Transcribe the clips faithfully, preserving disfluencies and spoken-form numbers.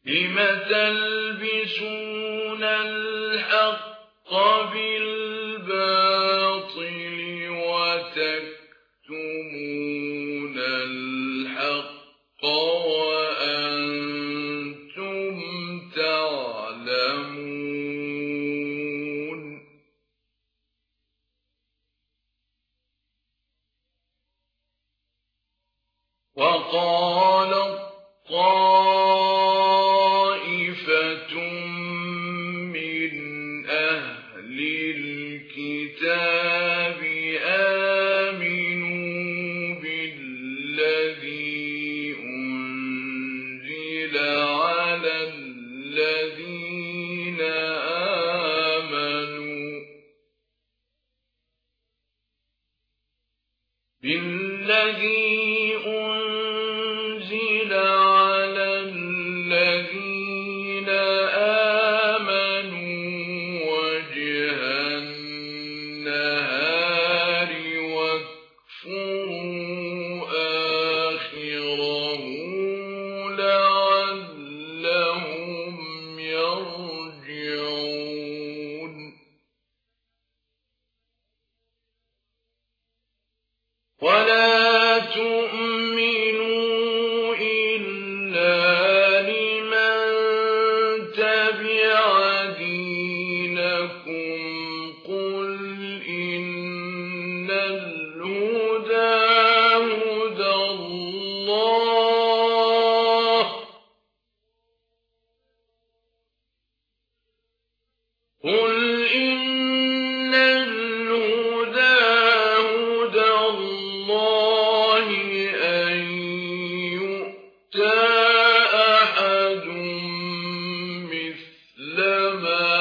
لم تلبسون الحق بالباطل وتكتمون الحق وأنتم تعلمون. وقال طائفة من أهل الكتاب آمنوا بالذي أنزل على الذين آمنوا بالذي أنزل على الذين آمنوا وجه النهار واكفروا آخره لعلهم يرجعون. ولا تؤمنوا إلا لمن تبع دينكم قل إن الهدى هدى الله قل إن الهدى هدى الله أن يؤتى أحد مثل ما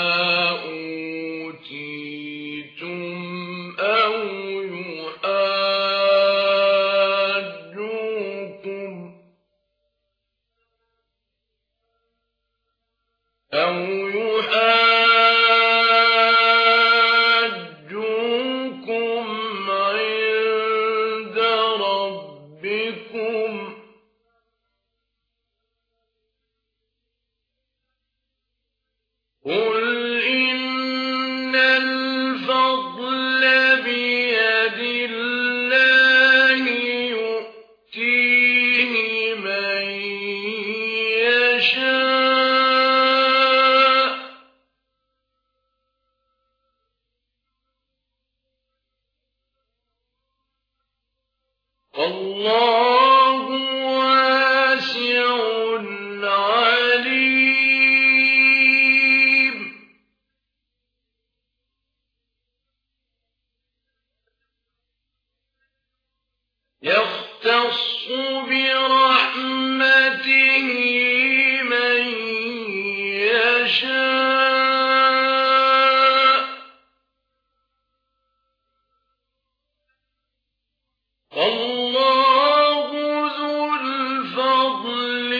أوتيتم أو يحاجوكم أو يحاجوكم عند ربكم قل إن الفضل بيد الله يؤتيه من يشاء والله واسع عليم. يختص برحمته من يشاء والله ذو الفضل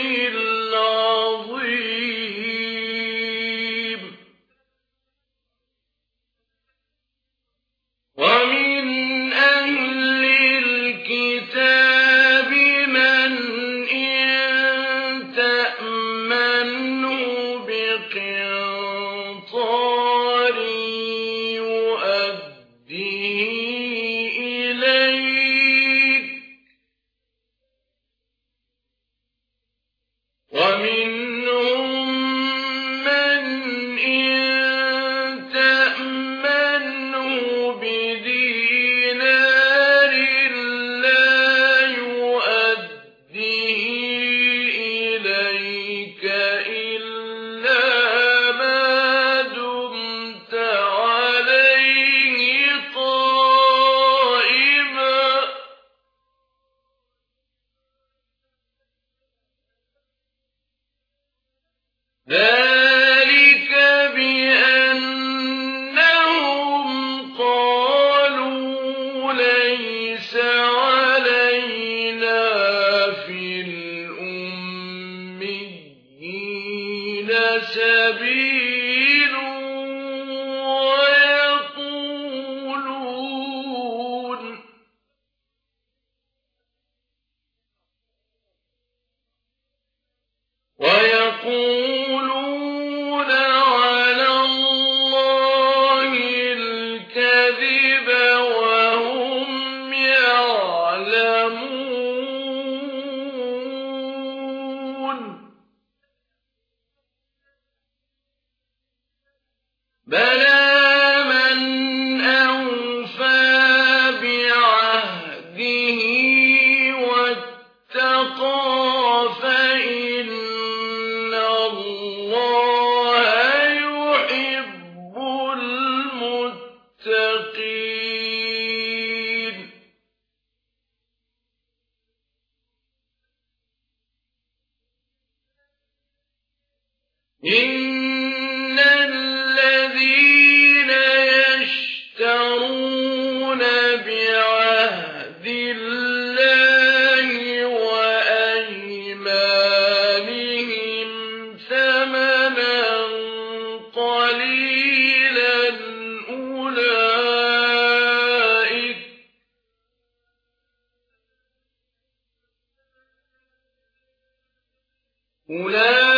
العظيم. ومن أهل الكتاب من إن تأمنه بقنطار يؤديه إليك ومنهم من إن تأمنه بدينار لا يؤديه إليك إلا ما دمت عليه قائما ذلك بأنهم قالوا ليس علينا في الأميين سبيل ويقولون ويقولون بلى من أوفى بعهده واتقى فإن الله يحب المتقين. إن الذين يشترون بعهد الله وأيمانهم ثمنا قليلا أولئك أولئك